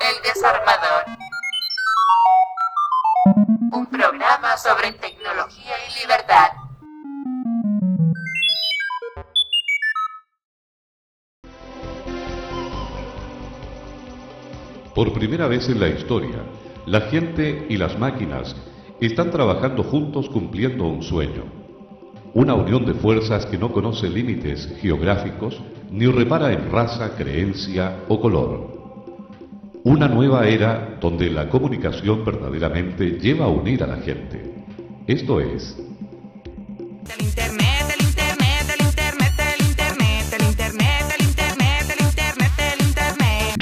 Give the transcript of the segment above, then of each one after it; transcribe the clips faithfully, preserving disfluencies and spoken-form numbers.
El Desarmador. Un programa sobre tecnología y libertad. Por primera vez en la historia, la gente y las máquinas están trabajando juntos cumpliendo un sueño. Una unión de fuerzas que no conoce límites geográficos ni repara en raza, creencia o color. Una nueva era donde la comunicación verdaderamente lleva a unir a la gente. Esto es... Del internet, del internet, del internet, del internet, del internet, del internet, del internet, del internet.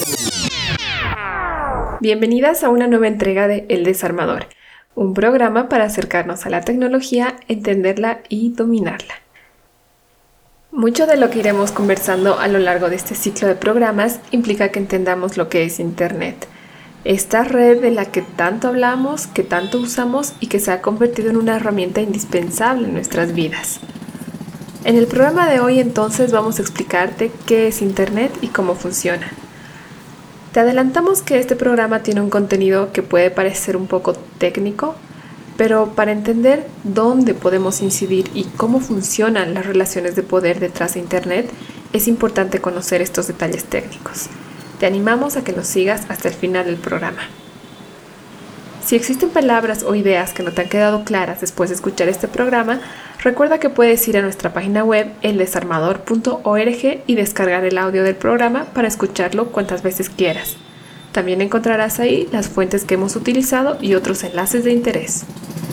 Bienvenidas a una nueva entrega de El Desarmador, un programa para acercarnos a la tecnología, entenderla y dominarla. Mucho de lo que iremos conversando a lo largo de este ciclo de programas implica que entendamos lo que es Internet. Esta red de la que tanto hablamos, que tanto usamos y que se ha convertido en una herramienta indispensable en nuestras vidas. En el programa de hoy entonces vamos a explicarte qué es Internet y cómo funciona. Te adelantamos que este programa tiene un contenido que puede parecer un poco técnico, pero para entender dónde podemos incidir y cómo funcionan las relaciones de poder detrás de Internet, es importante conocer estos detalles técnicos. Te animamos a que nos sigas hasta el final del programa. Si existen palabras o ideas que no te han quedado claras después de escuchar este programa, recuerda que puedes ir a nuestra página web el desarmador punto org y descargar el audio del programa para escucharlo cuantas veces quieras. También encontrarás ahí las fuentes que hemos utilizado y otros enlaces de interés.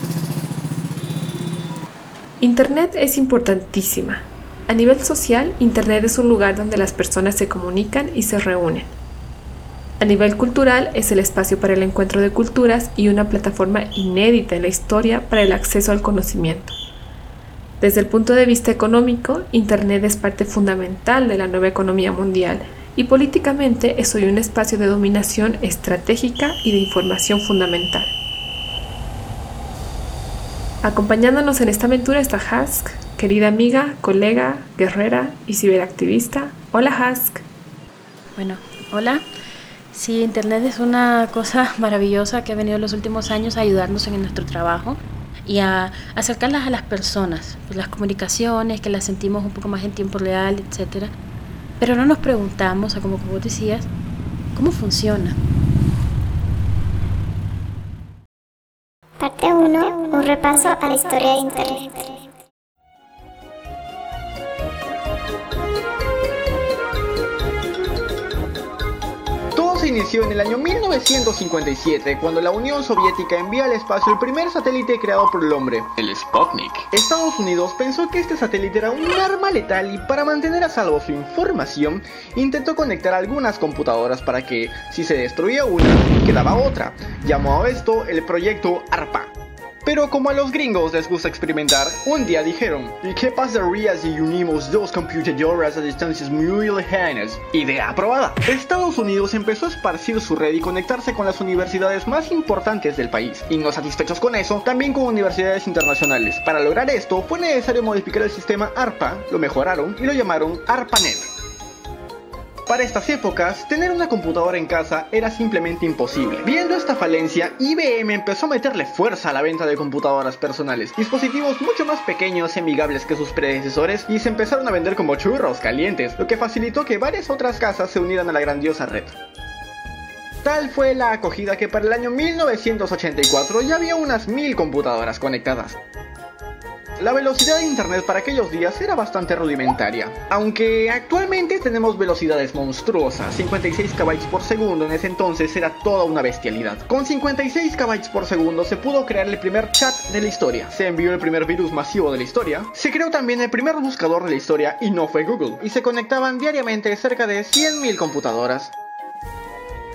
Internet es importantísima. A nivel social, Internet es un lugar donde las personas se comunican y se reúnen. A nivel cultural, es el espacio para el encuentro de culturas y una plataforma inédita en la historia para el acceso al conocimiento. Desde el punto de vista económico, Internet es parte fundamental de la nueva economía mundial y políticamente es hoy un espacio de dominación estratégica y de información fundamental. Acompañándonos en esta aventura está Hask, querida amiga, colega, guerrera y ciberactivista. Hola Hask. Bueno, hola. Sí, Internet es una cosa maravillosa que ha venido en los últimos años a ayudarnos en nuestro trabajo y a acercarlas a las personas, pues las comunicaciones, que las sentimos un poco más en tiempo real, etcétera. Pero no nos preguntamos, o como vos decías, ¿cómo funciona? Parte uno. Un repaso a la historia de Internet. Todo se inició en el año mil novecientos cincuenta y siete, cuando la Unión Soviética envía al espacio el primer satélite creado por el hombre, el Sputnik. Estados Unidos pensó que este satélite era un arma letal y para mantener a salvo su información, intentó conectar algunas computadoras para que, si se destruía una, quedaba otra. Llamó a esto el proyecto ARPA. Pero como a los gringos les gusta experimentar, un día dijeron: ¿y qué pasaría si unimos dos computadoras a distancias muy lejanas? Idea aprobada. Estados Unidos empezó a esparcir su red y conectarse con las universidades más importantes del país, y no satisfechos con eso, también con universidades internacionales. Para lograr esto, fue necesario modificar el sistema ARPA, lo mejoraron y lo llamaron ARPANET. Para estas épocas, tener una computadora en casa era simplemente imposible. Viendo esta falencia, I B M empezó a meterle fuerza a la venta de computadoras personales, dispositivos mucho más pequeños y amigables que sus predecesores, y se empezaron a vender como churros calientes, lo que facilitó que varias otras casas se unieran a la grandiosa red. Tal fue la acogida que para el año mil novecientos ochenta y cuatro ya había unas mil computadoras conectadas. La velocidad de Internet para aquellos días era bastante rudimentaria, aunque actualmente tenemos velocidades monstruosas. cincuenta y seis kilobytes por segundo en ese entonces era toda una bestialidad. Con cincuenta y seis kilobytes por segundo se pudo crear el primer chat de la historia, se envió el primer virus masivo de la historia, se creó también el primer buscador de la historia y no fue Google, y se conectaban diariamente cerca de cien mil computadoras.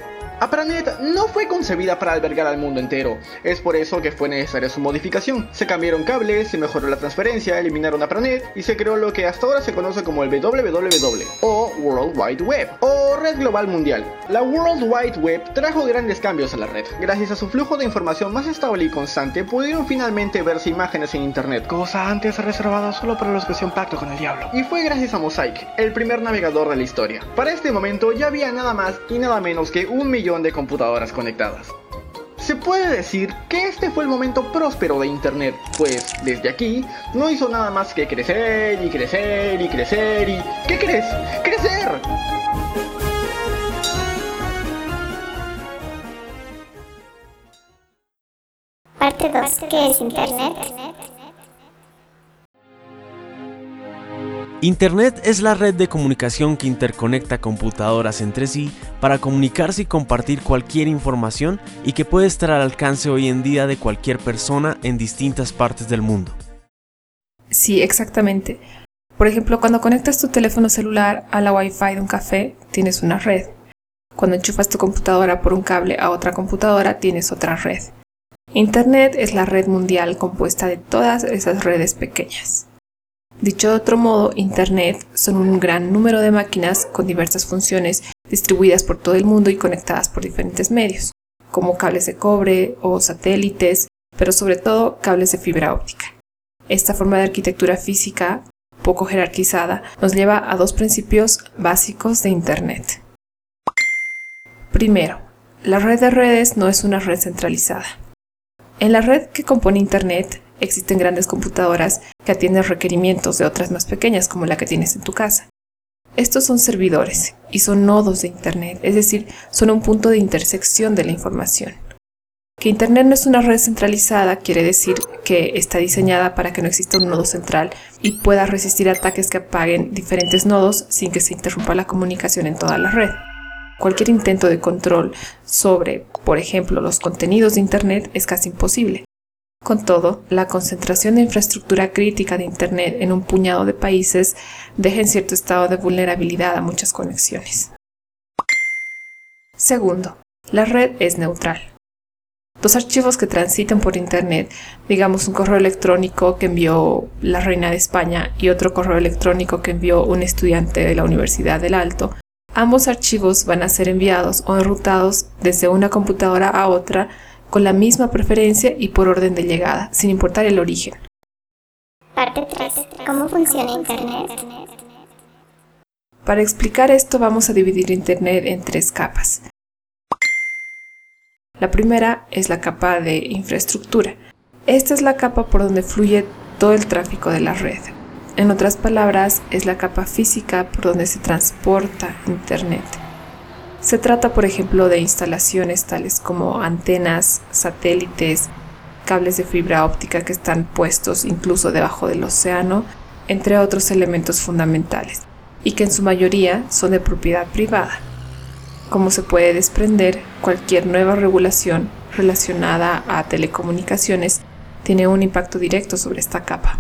APRANET no fue concebida para albergar al mundo entero, es por eso que fue necesaria su modificación. Se cambiaron cables, se mejoró la transferencia, eliminaron APRANET y se creó lo que hasta ahora se conoce como el doble u doble u doble u o World Wide Web o Red Global Mundial. La World Wide Web trajo grandes cambios a la red. Gracias a su flujo de información más estable y constante, pudieron finalmente verse imágenes en internet, cosa antes reservada solo para los que hacían pacto con el diablo. Y fue gracias a Mosaic, el primer navegador de la historia. Para este momento ya había nada más y nada menos que un millón de computadoras conectadas. Se puede decir que este fue el momento próspero de internet, pues desde aquí no hizo nada más que crecer y crecer y crecer y... ¿qué crees? ¡Crecer! Parte dos. ¿Qué es Internet? Internet es la red de comunicación que interconecta computadoras entre sí para comunicarse y compartir cualquier información y que puede estar al alcance hoy en día de cualquier persona en distintas partes del mundo. Sí, exactamente. Por ejemplo, cuando conectas tu teléfono celular a la Wi-Fi de un café, tienes una red. Cuando enchufas tu computadora por un cable a otra computadora, tienes otra red. Internet es la red mundial compuesta de todas esas redes pequeñas. Dicho de otro modo, Internet son un gran número de máquinas con diversas funciones distribuidas por todo el mundo y conectadas por diferentes medios, como cables de cobre o satélites, pero sobre todo cables de fibra óptica. Esta forma de arquitectura física, poco jerarquizada, nos lleva a dos principios básicos de Internet. Primero, la red de redes no es una red centralizada. En la red que compone Internet existen grandes computadoras que atienden requerimientos de otras más pequeñas como la que tienes en tu casa. Estos son servidores y son nodos de Internet, es decir, son un punto de intersección de la información. Que Internet no es una red centralizada quiere decir que está diseñada para que no exista un nodo central y pueda resistir ataques que apaguen diferentes nodos sin que se interrumpa la comunicación en toda la red. Cualquier intento de control sobre, por ejemplo, los contenidos de Internet es casi imposible. Con todo, la concentración de infraestructura crítica de Internet en un puñado de países deja en cierto estado de vulnerabilidad a muchas conexiones. Segundo, la red es neutral. Dos archivos que transitan por Internet, digamos un correo electrónico que envió la reina de España y otro correo electrónico que envió un estudiante de la Universidad del Alto, ambos archivos van a ser enviados o enrutados desde una computadora a otra con la misma preferencia y por orden de llegada, sin importar el origen. Parte tres. ¿Cómo funciona Internet? Para explicar esto vamos a dividir Internet en tres capas. La primera es la capa de infraestructura. Esta es la capa por donde fluye todo el tráfico de la red. En otras palabras, es la capa física por donde se transporta Internet. Se trata, por ejemplo, de instalaciones tales como antenas, satélites, cables de fibra óptica que están puestos incluso debajo del océano, entre otros elementos fundamentales, y que en su mayoría son de propiedad privada. Como se puede desprender, cualquier nueva regulación relacionada a telecomunicaciones tiene un impacto directo sobre esta capa.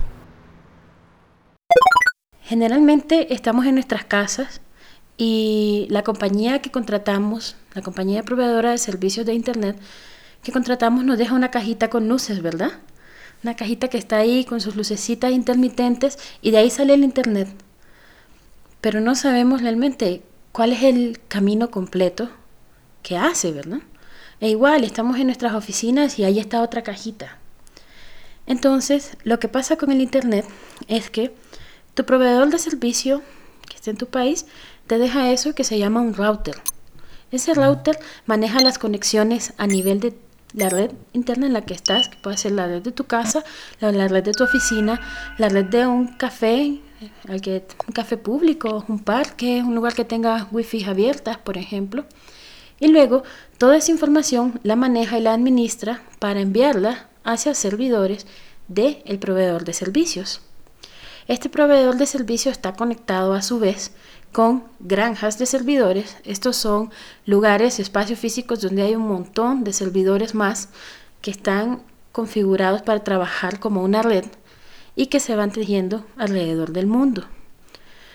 Generalmente estamos en nuestras casas y la compañía que contratamos, la compañía proveedora de servicios de Internet que contratamos nos deja una cajita con luces, ¿verdad? Una cajita que está ahí con sus lucecitas intermitentes y de ahí sale el Internet. Pero no sabemos realmente cuál es el camino completo que hace, ¿verdad? E igual, estamos en nuestras oficinas y ahí está otra cajita. Entonces, lo que pasa con el Internet es que tu proveedor de servicio que esté en tu país te deja eso que se llama un router. Ese router maneja las conexiones a nivel de la red interna en la que estás, que puede ser la red de tu casa, la, la red de tu oficina, la red de un café, el que, un café público, un parque, un lugar que tenga wifi abiertas, por ejemplo. Y luego toda esa información la maneja y la administra para enviarla hacia servidores del proveedor de servicios. Este proveedor de servicio está conectado a su vez con granjas de servidores. Estos son lugares, espacios físicos donde hay un montón de servidores más que están configurados para trabajar como una red y que se van tejiendo alrededor del mundo.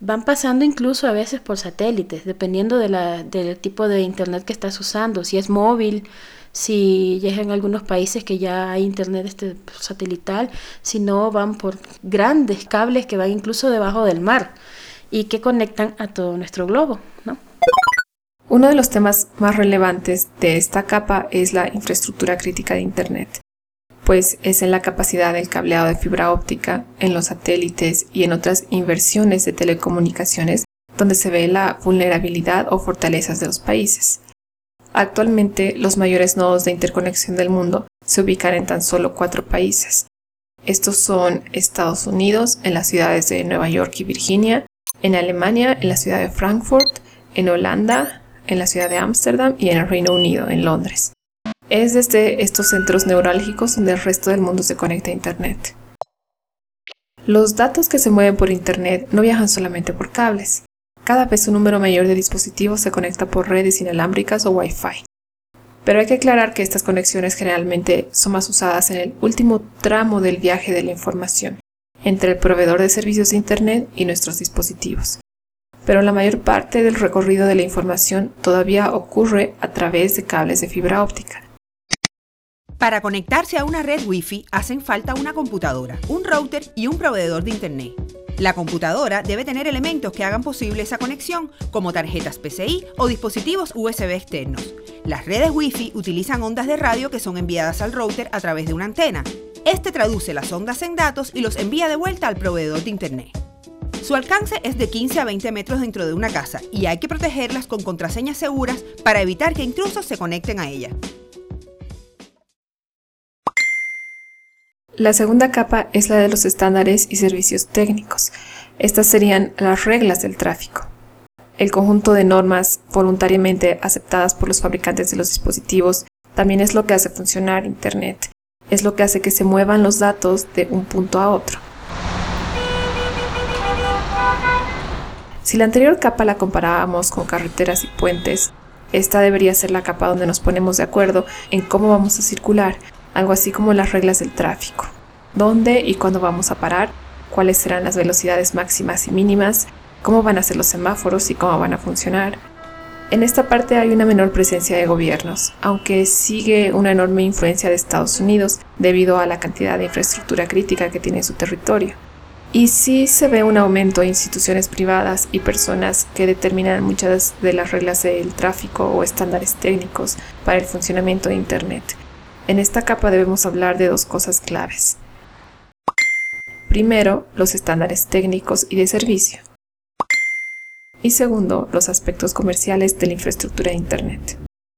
van pasando incluso a veces por satélites, dependiendo de la, del tipo de internet que estás usando, si es móvil, si ya es en algunos países que ya hay internet este satelital, si no van por grandes cables que van incluso debajo del mar y que conectan a todo nuestro globo, ¿no? Uno de los temas más relevantes de esta capa es la infraestructura crítica de internet, pues es en la capacidad del cableado de fibra óptica, en los satélites y en otras inversiones de telecomunicaciones donde se ve la vulnerabilidad o fortalezas de los países. Actualmente, los mayores nodos de interconexión del mundo se ubican en tan solo cuatro países. Estos son Estados Unidos, en las ciudades de Nueva York y Virginia, en Alemania, en la ciudad de Frankfurt, en Holanda, en la ciudad de Ámsterdam y en el Reino Unido, en Londres. Es desde estos centros neurálgicos donde el resto del mundo se conecta a Internet. Los datos que se mueven por Internet no viajan solamente por cables. Cada vez un número mayor de dispositivos se conecta por redes inalámbricas o Wi-Fi. Pero hay que aclarar que estas conexiones generalmente son más usadas en el último tramo del viaje de la información, entre el proveedor de servicios de Internet y nuestros dispositivos. Pero la mayor parte del recorrido de la información todavía ocurre a través de cables de fibra óptica. Para conectarse a una red Wi-Fi hacen falta una computadora, un router y un proveedor de Internet. La computadora debe tener elementos que hagan posible esa conexión, como tarjetas P C I o dispositivos U S B externos. Las redes Wi-Fi utilizan ondas de radio que son enviadas al router a través de una antena. Este traduce las ondas en datos y los envía de vuelta al proveedor de Internet. Su alcance es de quince a veinte metros dentro de una casa y hay que protegerlas con contraseñas seguras para evitar que intrusos se conecten a ella. La segunda capa es la de los estándares y servicios técnicos. Estas serían las reglas del tráfico. El conjunto de normas voluntariamente aceptadas por los fabricantes de los dispositivos también es lo que hace funcionar Internet. Es lo que hace que se muevan los datos de un punto a otro. Si la anterior capa la comparábamos con carreteras y puentes, esta debería ser la capa donde nos ponemos de acuerdo en cómo vamos a circular, algo así como las reglas del tráfico, dónde y cuándo vamos a parar, cuáles serán las velocidades máximas y mínimas, cómo van a ser los semáforos y cómo van a funcionar. En esta parte hay una menor presencia de gobiernos, aunque sigue una enorme influencia de Estados Unidos debido a la cantidad de infraestructura crítica que tiene su territorio. Y sí se ve un aumento de instituciones privadas y personas que determinan muchas de las reglas del tráfico o estándares técnicos para el funcionamiento de Internet. En esta capa debemos hablar de dos cosas claves. Primero, los estándares técnicos y de servicio. Y segundo, los aspectos comerciales de la infraestructura de Internet.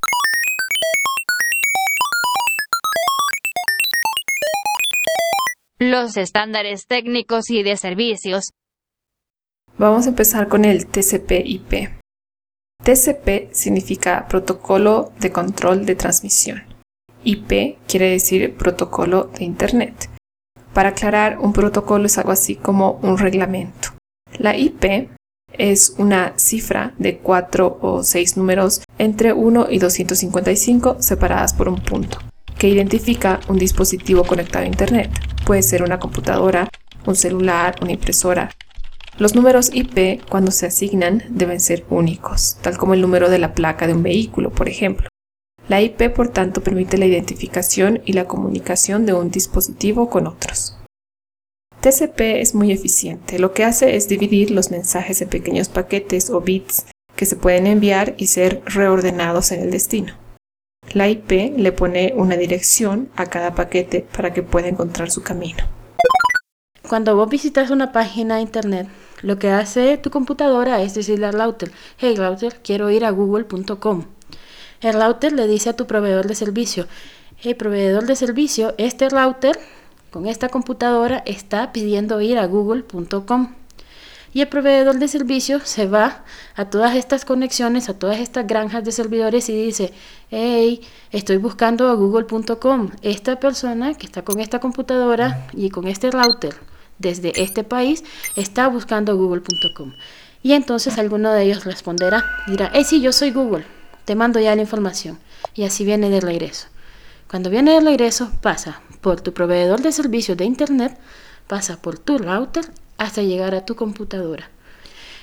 Los estándares técnicos y de servicios. Vamos a empezar con el T C P I P. T C P significa Protocolo de Control de Transmisión. I P quiere decir Protocolo de Internet. Para aclarar, un protocolo es algo así como un reglamento. La I P es una cifra de cuatro o seis números entre uno y doscientos cincuenta y cinco separadas por un punto, que identifica un dispositivo conectado a Internet. Puede ser una computadora, un celular, una impresora. Los números I P, cuando se asignan, deben ser únicos, tal como el número de la placa de un vehículo, por ejemplo. La I P, por tanto, permite la identificación y la comunicación de un dispositivo con otros. T C P es muy eficiente. Lo que hace es dividir los mensajes en pequeños paquetes o bits que se pueden enviar y ser reordenados en el destino. La I P le pone una dirección a cada paquete para que pueda encontrar su camino. Cuando vos visitas una página de internet, lo que hace tu computadora es decirle al router: hey router, quiero ir a google punto com. El router le dice a tu proveedor de servicio: hey proveedor de servicio, este router con esta computadora está pidiendo ir a google punto com. Y el proveedor de servicio se va a todas estas conexiones, a todas estas granjas de servidores y dice: hey, estoy buscando a google punto com. Esta persona que está con esta computadora y con este router desde este país está buscando a google punto com. Y entonces alguno de ellos responderá, dirá: hey, sí, yo soy Google, te mando ya la información. Y así viene de regreso. Cuando viene de regreso, pasa por tu proveedor de servicios de internet, pasa por tu router hasta llegar a tu computadora.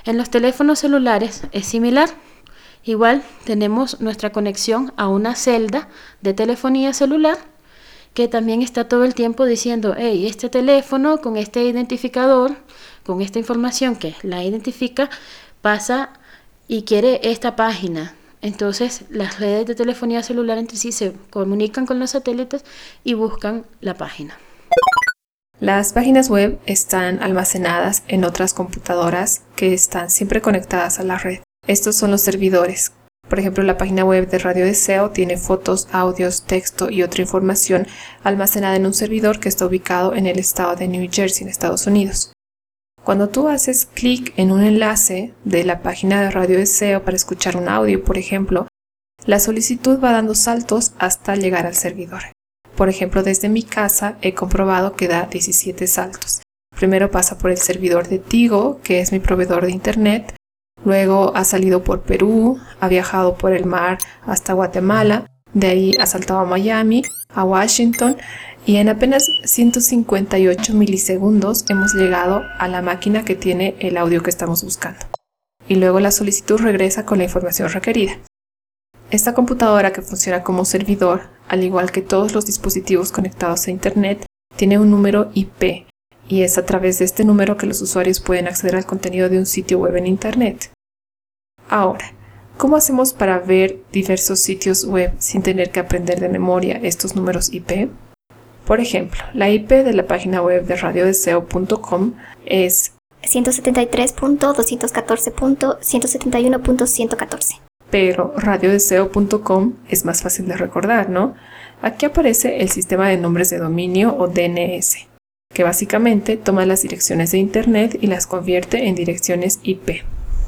En los teléfonos celulares es similar. Igual tenemos nuestra conexión a una celda de telefonía celular que también está todo el tiempo diciendo, hey, este teléfono con este identificador, con esta información que la identifica, pasa y quiere esta página. Entonces las redes de telefonía celular entre sí se comunican con los satélites y buscan la página. Las páginas web están almacenadas en otras computadoras que están siempre conectadas a la red. Estos son los servidores. Por ejemplo, la página web de Radio Deseo tiene fotos, audios, texto y otra información almacenada en un servidor que está ubicado en el estado de New Jersey, en Estados Unidos. Cuando tú haces clic en un enlace de la página de Radio Deseo para escuchar un audio, por ejemplo, la solicitud va dando saltos hasta llegar al servidor. Por ejemplo, desde mi casa he comprobado que da diecisiete saltos. Primero pasa por el servidor de Tigo, que es mi proveedor de internet. Luego ha salido por Perú, ha viajado por el mar hasta Guatemala, de ahí ha saltado a Miami, a Washington, y en apenas ciento cincuenta y ocho milisegundos hemos llegado a la máquina que tiene el audio que estamos buscando. Y luego la solicitud regresa con la información requerida. Esta computadora, que funciona como servidor, al igual que todos los dispositivos conectados a Internet, tiene un número I P, y es a través de este número que los usuarios pueden acceder al contenido de un sitio web en Internet. Ahora, ¿cómo hacemos para ver diversos sitios web sin tener que aprender de memoria estos números I P? Por ejemplo, la I P de la página web de radio deseo punto com es ciento setenta y tres punto doscientos catorce punto ciento setenta y uno punto ciento catorce. Pero radio deseo punto com es más fácil de recordar, ¿no? Aquí aparece el sistema de nombres de dominio o D N S, que básicamente toma las direcciones de Internet y las convierte en direcciones I P.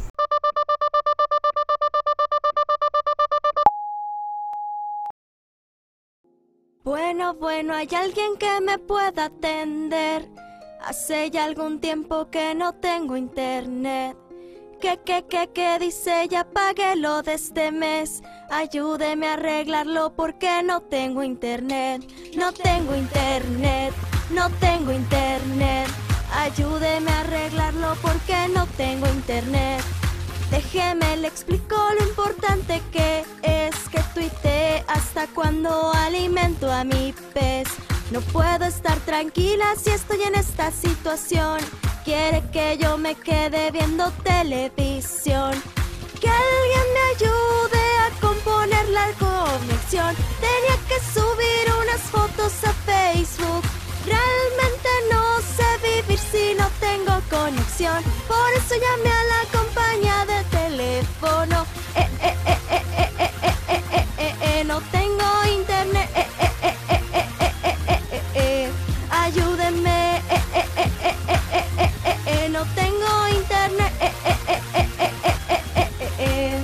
Bueno, bueno, ¿hay alguien que me pueda atender? Hace ya algún tiempo que no tengo internet. ¿Qué, qué, qué, qué dice? Ya pagué lo de este mes. Ayúdeme a arreglarlo porque no tengo internet. No tengo internet, no tengo internet. Ayúdeme a arreglarlo porque no tengo internet. Déjeme le explico lo importante que es que tuitee hasta cuando alimento a mi pez. No puedo estar tranquila si estoy en esta situación. Quiere que yo me quede viendo televisión. Que alguien me ayude a componer la conexión. Tenía que subir unas fotos a Facebook. Realmente no sé vivir si no tengo conexión. Por eso llamé a la compañía de teléfono. Eh, eh, eh, eh, eh, eh, eh, eh, eh, eh, no tengo internet. Eh, eh, eh, eh, eh, eh, eh, eh, eh. Ayúdenme. Eh, eh, eh, eh, eh, eh, eh, eh, eh, no tengo internet. Eh, eh, eh, eh, eh, eh, eh, eh, eh.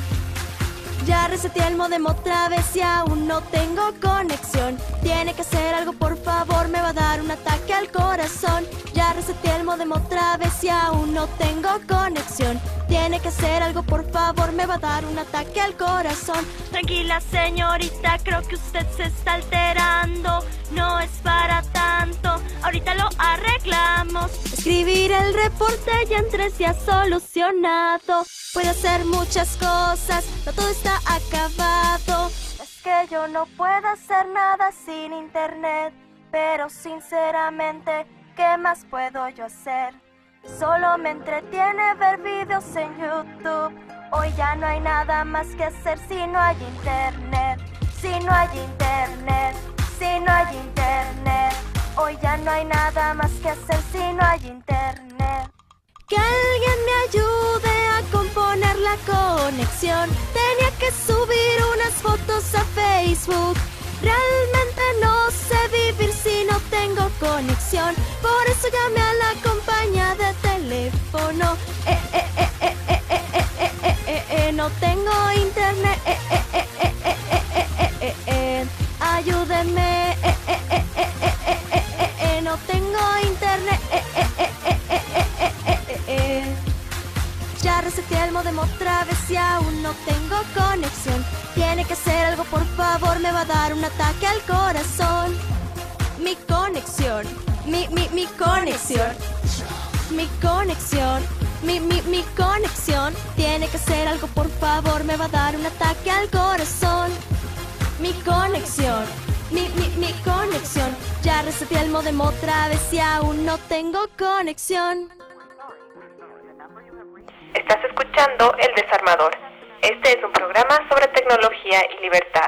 Ya reseteé el modem otra vez y aún no tengo conexión. Tiene que hacer algo, por favor, me va a dar un ataque al corazón. Ya reseteé el modem otra vez y aún no tengo conexión. Tiene que hacer algo, por favor, me va a dar un ataque al corazón. Tranquila, señorita, creo que usted se está alterando. No es para tanto, ahorita lo arreglamos. Escribir el reporte ya en tres días solucionado. Puede hacer muchas cosas, no todo está acabado. Es que yo no puedo hacer nada sin internet, pero sinceramente, ¿qué más puedo yo hacer? Solo me entretiene ver videos en YouTube. Hoy ya no hay nada más que hacer si no hay internet. Si no hay internet, si no hay internet. Hoy ya no hay nada más que hacer si no hay internet. Que alguien me ayude a componer la conexión. Tenía que subir unas fotos a Facebook. Realmente no sé vivir si no tengo conexión. Por eso llamé a la compañía de teléfono. Eh, eh, eh, eh, eh, eh, eh, eh, eh, eh, eh, no tengo internet. Eh, eh, eh, eh, eh, eh, eh, eh, eh, eh. Ayúdenme. Eh, eh, eh, eh, eh, eh, eh, eh, eh, no tengo internet. Eh, eh, eh, eh, eh, eh, eh, eh, eh, eh. Ya reseteé el modem otra vez y aún no tengo conexión. Tiene que hacer algo, por favor, me va a dar un ataque al corazón. Mi conexión, mi, mi, mi conexión, mi conexión, Mi, mi, mi conexión tiene que hacer algo, por favor, me va a dar un ataque al corazón. Mi conexión, mi, mi, mi conexión. Ya reseté el modem otra vez y aún no tengo conexión. Estás escuchando El Desarmador. Este es un programa sobre tecnología y libertad.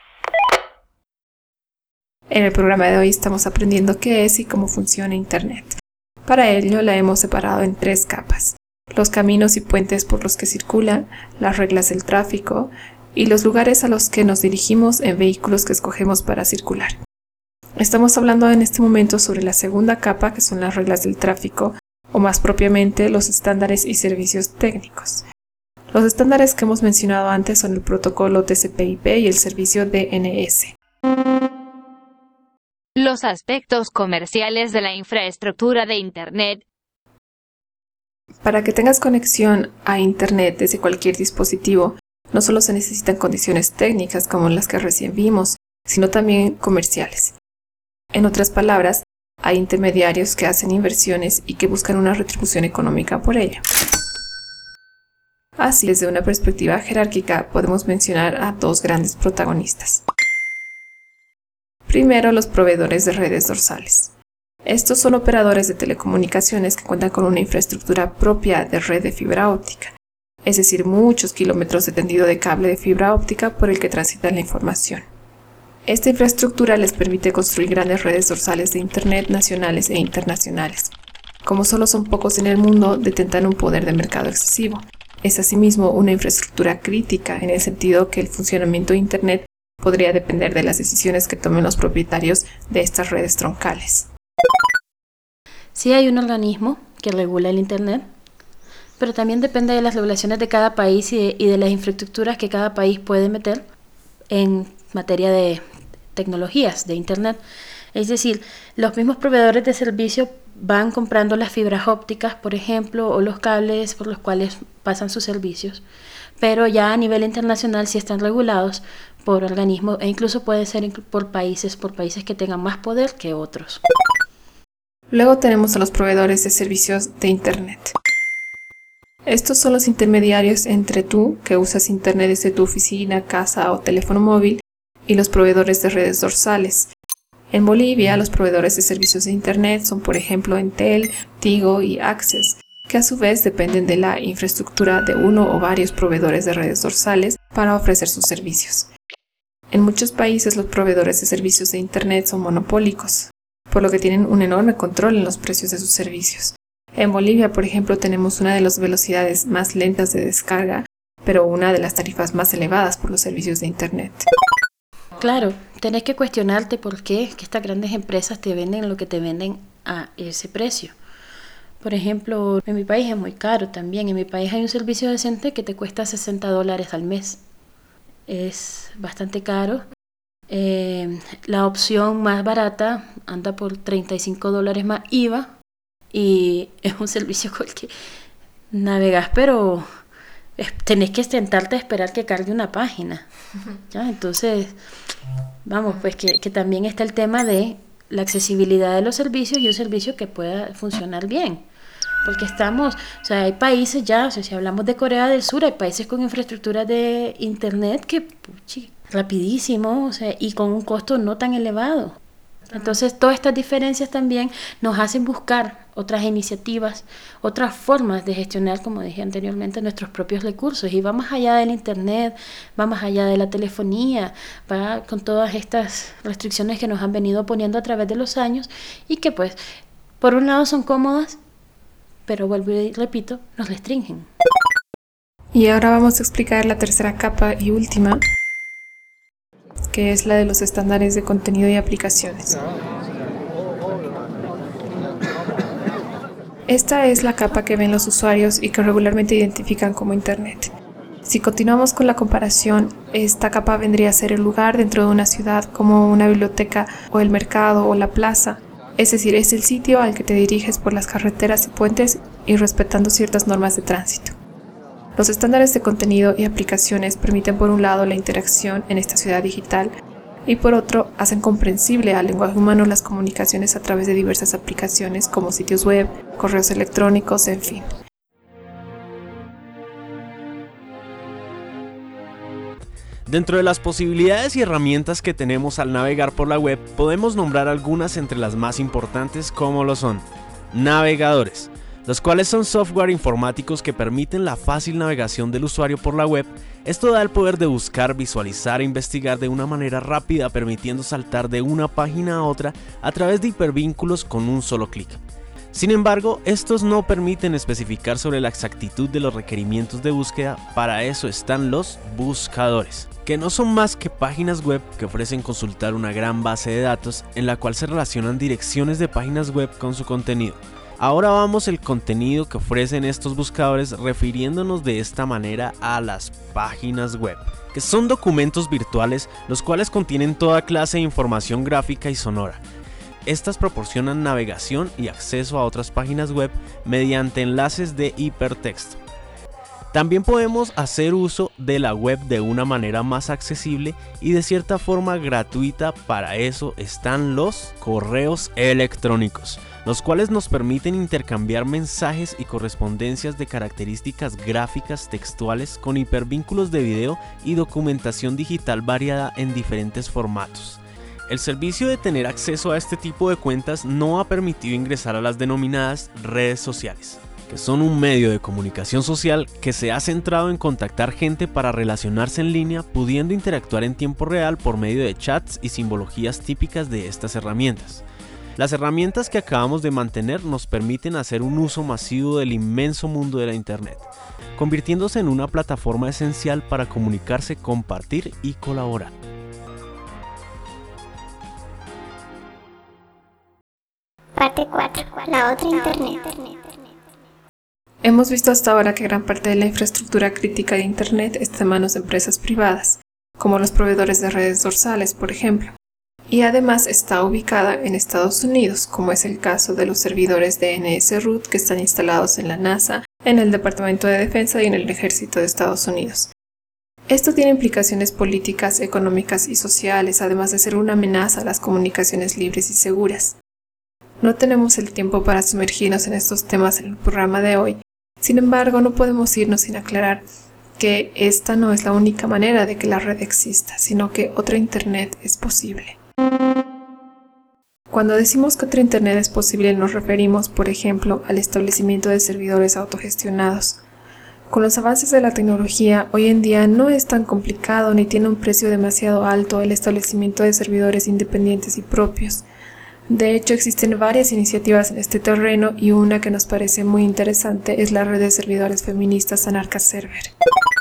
En el programa de hoy estamos aprendiendo qué es y cómo funciona Internet. Para ello la hemos separado en tres capas: los caminos y puentes por los que circulan, las reglas del tráfico y los lugares a los que nos dirigimos en vehículos que escogemos para circular. Estamos hablando en este momento sobre la segunda capa, que son las reglas del tráfico, o más propiamente los estándares y servicios técnicos. Los estándares que hemos mencionado antes son el protocolo T C P I P y el servicio D N S. Los aspectos comerciales de la infraestructura de Internet. Para que tengas conexión a Internet desde cualquier dispositivo, no solo se necesitan condiciones técnicas como las que recién vimos, sino también comerciales. En otras palabras, hay intermediarios que hacen inversiones y que buscan una retribución económica por ello. Así, desde una perspectiva jerárquica, podemos mencionar a dos grandes protagonistas. Primero, los proveedores de redes dorsales. Estos son operadores de telecomunicaciones que cuentan con una infraestructura propia de red de fibra óptica, es decir, muchos kilómetros de tendido de cable de fibra óptica por el que transitan la información. Esta infraestructura les permite construir grandes redes dorsales de Internet nacionales e internacionales. Como solo son pocos en el mundo, detentan un poder de mercado excesivo. Es asimismo una infraestructura crítica en el sentido que el funcionamiento de Internet podría depender de las decisiones que tomen los propietarios de estas redes troncales. Sí hay un organismo que regula el Internet, pero también depende de las regulaciones de cada país y de, y de las infraestructuras que cada país puede meter en materia de tecnologías de Internet. Es decir, los mismos proveedores de servicio van comprando las fibras ópticas, por ejemplo, o los cables por los cuales pasan sus servicios, pero ya a nivel internacional sí están regulados por organismos e incluso puede ser por países, por países que tengan más poder que otros. Luego tenemos a los proveedores de servicios de Internet. Estos son los intermediarios entre tú, que usas Internet desde tu oficina, casa o teléfono móvil, y los proveedores de redes dorsales. En Bolivia, los proveedores de servicios de Internet son, por ejemplo, Entel, Tigo y Access, que a su vez dependen de la infraestructura de uno o varios proveedores de redes dorsales para ofrecer sus servicios. En muchos países los proveedores de servicios de Internet son monopólicos, por lo que tienen un enorme control en los precios de sus servicios. En Bolivia, por ejemplo, tenemos una de las velocidades más lentas de descarga, pero una de las tarifas más elevadas por los servicios de Internet. Claro, tenés que cuestionarte por qué que estas grandes empresas te venden lo que te venden a ese precio. Por ejemplo, en mi país es muy caro también. En mi país hay un servicio decente que te cuesta sesenta dólares al mes. Es bastante caro. Eh, la opción más barata anda por treinta y cinco dólares más I V A y es un servicio con el que navegas, pero tenés que sentarte a esperar que cargue una página. ¿Ya? Entonces, vamos, pues que, que también está el tema de la accesibilidad de los servicios y un servicio que pueda funcionar bien. Porque estamos, o sea, hay países ya, o sea, si hablamos de Corea del Sur, hay países con infraestructura de Internet que, puchi, rapidísimo, o sea, y con un costo no tan elevado. Entonces, todas estas diferencias también nos hacen buscar otras iniciativas, otras formas de gestionar, como dije anteriormente, nuestros propios recursos. Y va más allá del Internet, va más allá de la telefonía, va con todas estas restricciones que nos han venido poniendo a través de los años y que, pues, por un lado son cómodas, pero vuelvo y repito, nos restringen. Y ahora vamos a explicar la tercera capa y última, que es la de los estándares de contenido y aplicaciones. Esta es la capa que ven los usuarios y que regularmente identifican como Internet. Si continuamos con la comparación, esta capa vendría a ser el lugar dentro de una ciudad como una biblioteca o el mercado o la plaza. Es decir, es el sitio al que te diriges por las carreteras y puentes y respetando ciertas normas de tránsito. Los estándares de contenido y aplicaciones permiten por un lado la interacción en esta ciudad digital y por otro hacen comprensible al lenguaje humano las comunicaciones a través de diversas aplicaciones como sitios web, correos electrónicos, en fin. Dentro de las posibilidades y herramientas que tenemos al navegar por la web, podemos nombrar algunas entre las más importantes, como lo son navegadores, los cuales son software informáticos que permiten la fácil navegación del usuario por la web. Esto da el poder de buscar, visualizar e investigar de una manera rápida, permitiendo saltar de una página a otra a través de hipervínculos con un solo clic. Sin embargo, estos no permiten especificar sobre la exactitud de los requerimientos de búsqueda. Para eso están los buscadores, que no son más que páginas web que ofrecen consultar una gran base de datos en la cual se relacionan direcciones de páginas web con su contenido. Ahora vamos al contenido que ofrecen estos buscadores, refiriéndonos de esta manera a las páginas web, que son documentos virtuales los cuales contienen toda clase de información gráfica y sonora. Estas proporcionan navegación y acceso a otras páginas web mediante enlaces de hipertexto. También podemos hacer uso de la web de una manera más accesible y de cierta forma gratuita. Para eso están los correos electrónicos, los cuales nos permiten intercambiar mensajes y correspondencias de características gráficas, textuales, con hipervínculos de video y documentación digital variada en diferentes formatos. El servicio de tener acceso a este tipo de cuentas no ha permitido ingresar a las denominadas redes sociales, que son un medio de comunicación social que se ha centrado en contactar gente para relacionarse en línea, pudiendo interactuar en tiempo real por medio de chats y simbologías típicas de estas herramientas. Las herramientas que acabamos de mantener nos permiten hacer un uso masivo del inmenso mundo de la Internet, convirtiéndose en una plataforma esencial para comunicarse, compartir y colaborar. Parte cuatro. La otra Internet. Hemos visto hasta ahora que gran parte de la infraestructura crítica de Internet está en manos de empresas privadas, como los proveedores de redes dorsales, por ejemplo, y además está ubicada en Estados Unidos, como es el caso de los servidores de N S root que están instalados en la NASA, en el Departamento de Defensa y en el Ejército de Estados Unidos. Esto tiene implicaciones políticas, económicas y sociales, además de ser una amenaza a las comunicaciones libres y seguras. No tenemos el tiempo para sumergirnos en estos temas en el programa de hoy. Sin embargo, no podemos irnos sin aclarar que esta no es la única manera de que la red exista, sino que otra Internet es posible. Cuando decimos que otra Internet es posible, nos referimos, por ejemplo, al establecimiento de servidores autogestionados. Con los avances de la tecnología, hoy en día no es tan complicado ni tiene un precio demasiado alto el establecimiento de servidores independientes y propios. De hecho, existen varias iniciativas en este terreno y una que nos parece muy interesante es la red de servidores feministas Anarcha Server.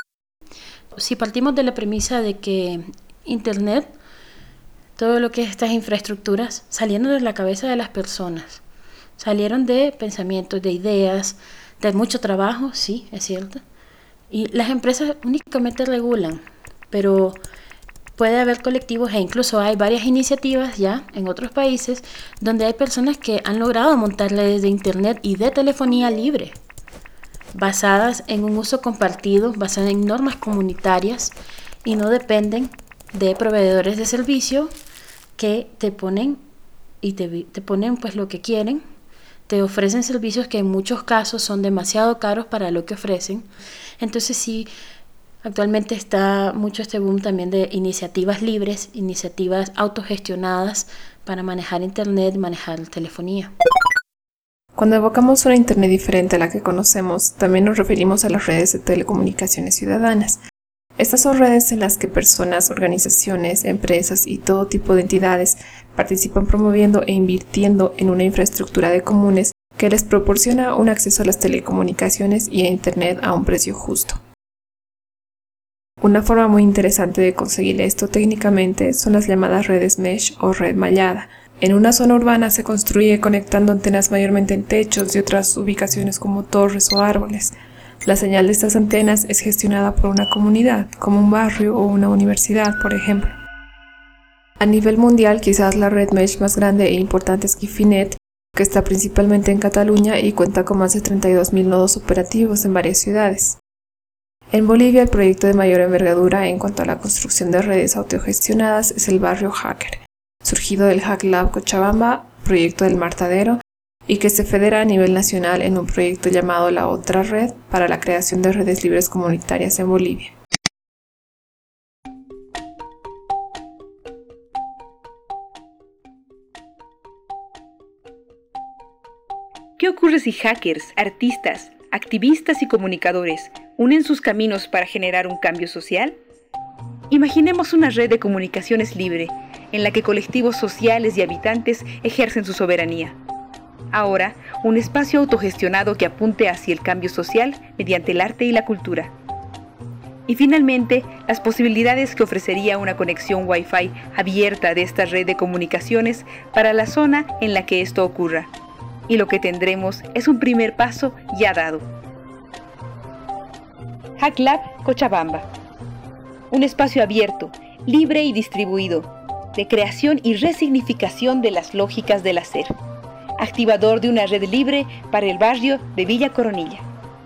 Si partimos de la premisa de que Internet, todo lo que es estas infraestructuras, salieron de la cabeza de las personas, salieron de pensamientos, de ideas, de mucho trabajo, sí, es cierto, y las empresas únicamente regulan, pero puede haber colectivos e incluso hay varias iniciativas ya en otros países donde hay personas que han logrado montar redes de Internet y de telefonía libre, basadas en un uso compartido, basadas en normas comunitarias y no dependen de proveedores de servicio que te ponen y te, te ponen pues lo que quieren, te ofrecen servicios que en muchos casos son demasiado caros para lo que ofrecen. Entonces sí, actualmente está mucho este boom también de iniciativas libres, iniciativas autogestionadas para manejar Internet y manejar telefonía. Cuando evocamos una Internet diferente a la que conocemos, también nos referimos a las redes de telecomunicaciones ciudadanas. Estas son redes en las que personas, organizaciones, empresas y todo tipo de entidades participan promoviendo e invirtiendo en una infraestructura de comunes que les proporciona un acceso a las telecomunicaciones y a Internet a un precio justo. Una forma muy interesante de conseguir esto técnicamente son las llamadas redes mesh o red mallada. En una zona urbana se construye conectando antenas mayormente en techos y otras ubicaciones como torres o árboles. La señal de estas antenas es gestionada por una comunidad, como un barrio o una universidad, por ejemplo. A nivel mundial, quizás la red mesh más grande e importante es Gifinet, que está principalmente en Cataluña y cuenta con más de treinta y dos mil nodos operativos en varias ciudades. En Bolivia, el proyecto de mayor envergadura en cuanto a la construcción de redes autogestionadas es el barrio Hacker, surgido del Hack Lab Cochabamba, proyecto del Martadero, y que se federa a nivel nacional en un proyecto llamado La Otra Red para la creación de redes libres comunitarias en Bolivia. ¿qué ocurre si hackers, artistas, activistas y comunicadores unen sus caminos para generar un cambio social? Imaginemos una red de comunicaciones libre, en la que colectivos sociales y habitantes ejercen su soberanía. Ahora, un espacio autogestionado que apunte hacia el cambio social mediante el arte y la cultura. Y finalmente, las posibilidades que ofrecería una conexión Wi-Fi abierta de esta red de comunicaciones para la zona en la que esto ocurra. Y lo que tendremos es un primer paso ya dado. HackLab Cochabamba. Un espacio abierto, libre y distribuido, de creación y resignificación de las lógicas del hacer. Activador de una red libre para el barrio de Villa Coronilla.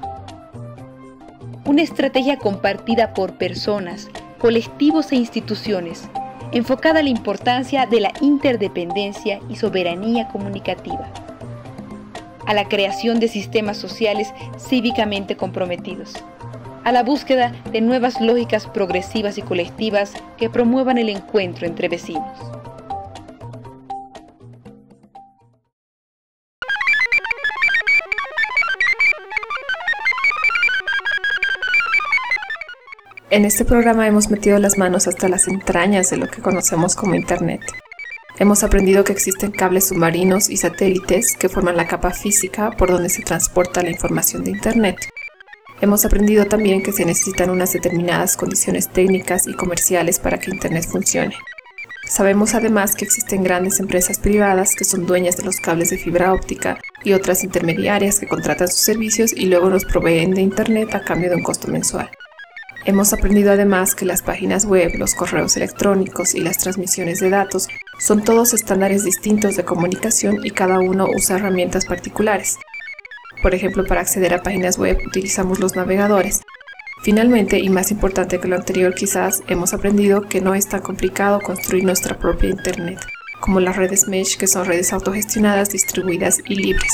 Una estrategia compartida por personas, colectivos e instituciones, enfocada a la importancia de la interdependencia y soberanía comunicativa, a la creación de sistemas sociales cívicamente comprometidos, a la búsqueda de nuevas lógicas progresivas y colectivas que promuevan el encuentro entre vecinos. En este programa hemos metido las manos hasta las entrañas de lo que conocemos como Internet. Hemos aprendido que existen cables submarinos y satélites que forman la capa física por donde se transporta la información de Internet. Hemos aprendido también que se necesitan unas determinadas condiciones técnicas y comerciales para que Internet funcione. Sabemos además que existen grandes empresas privadas que son dueñas de los cables de fibra óptica y otras intermediarias que contratan sus servicios y luego nos proveen de Internet a cambio de un costo mensual. Hemos aprendido además que las páginas web, los correos electrónicos y las transmisiones de datos son todos estándares distintos de comunicación y cada uno usa herramientas particulares. Por ejemplo, para acceder a páginas web utilizamos los navegadores. Finalmente, y más importante que lo anterior quizás, hemos aprendido que no es tan complicado construir nuestra propia Internet, como las redes Mesh, que son redes autogestionadas, distribuidas y libres.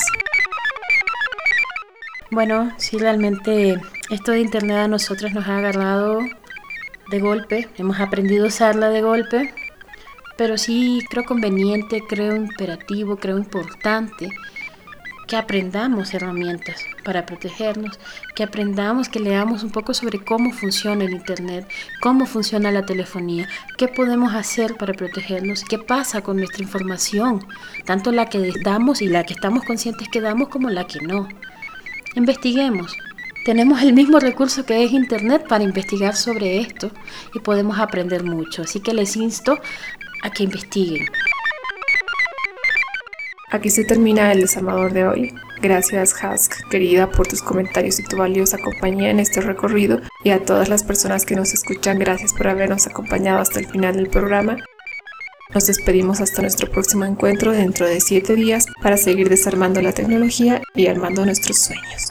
Bueno, sí, realmente esto de Internet a nosotros nos ha agarrado de golpe, hemos aprendido a usarla de golpe, pero sí creo conveniente, creo imperativo, creo importante que aprendamos herramientas para protegernos, que aprendamos, que leamos un poco sobre cómo funciona el Internet, cómo funciona la telefonía, qué podemos hacer para protegernos, qué pasa con nuestra información, tanto la que damos y la que estamos conscientes que damos como la que no. Investiguemos. Tenemos el mismo recurso que es Internet para investigar sobre esto y podemos aprender mucho. Así que les insto a que investiguen. Aquí se termina el desarmador de hoy. Gracias, Hask, querida, por tus comentarios y tu valiosa compañía en este recorrido. Y a todas las personas que nos escuchan, gracias por habernos acompañado hasta el final del programa. Nos despedimos hasta nuestro próximo encuentro dentro de siete días para seguir desarmando la tecnología y armando nuestros sueños.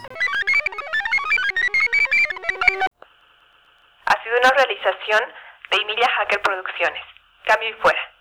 Ha sido una realización de Emilia Hacker Producciones. Cambio y fuera.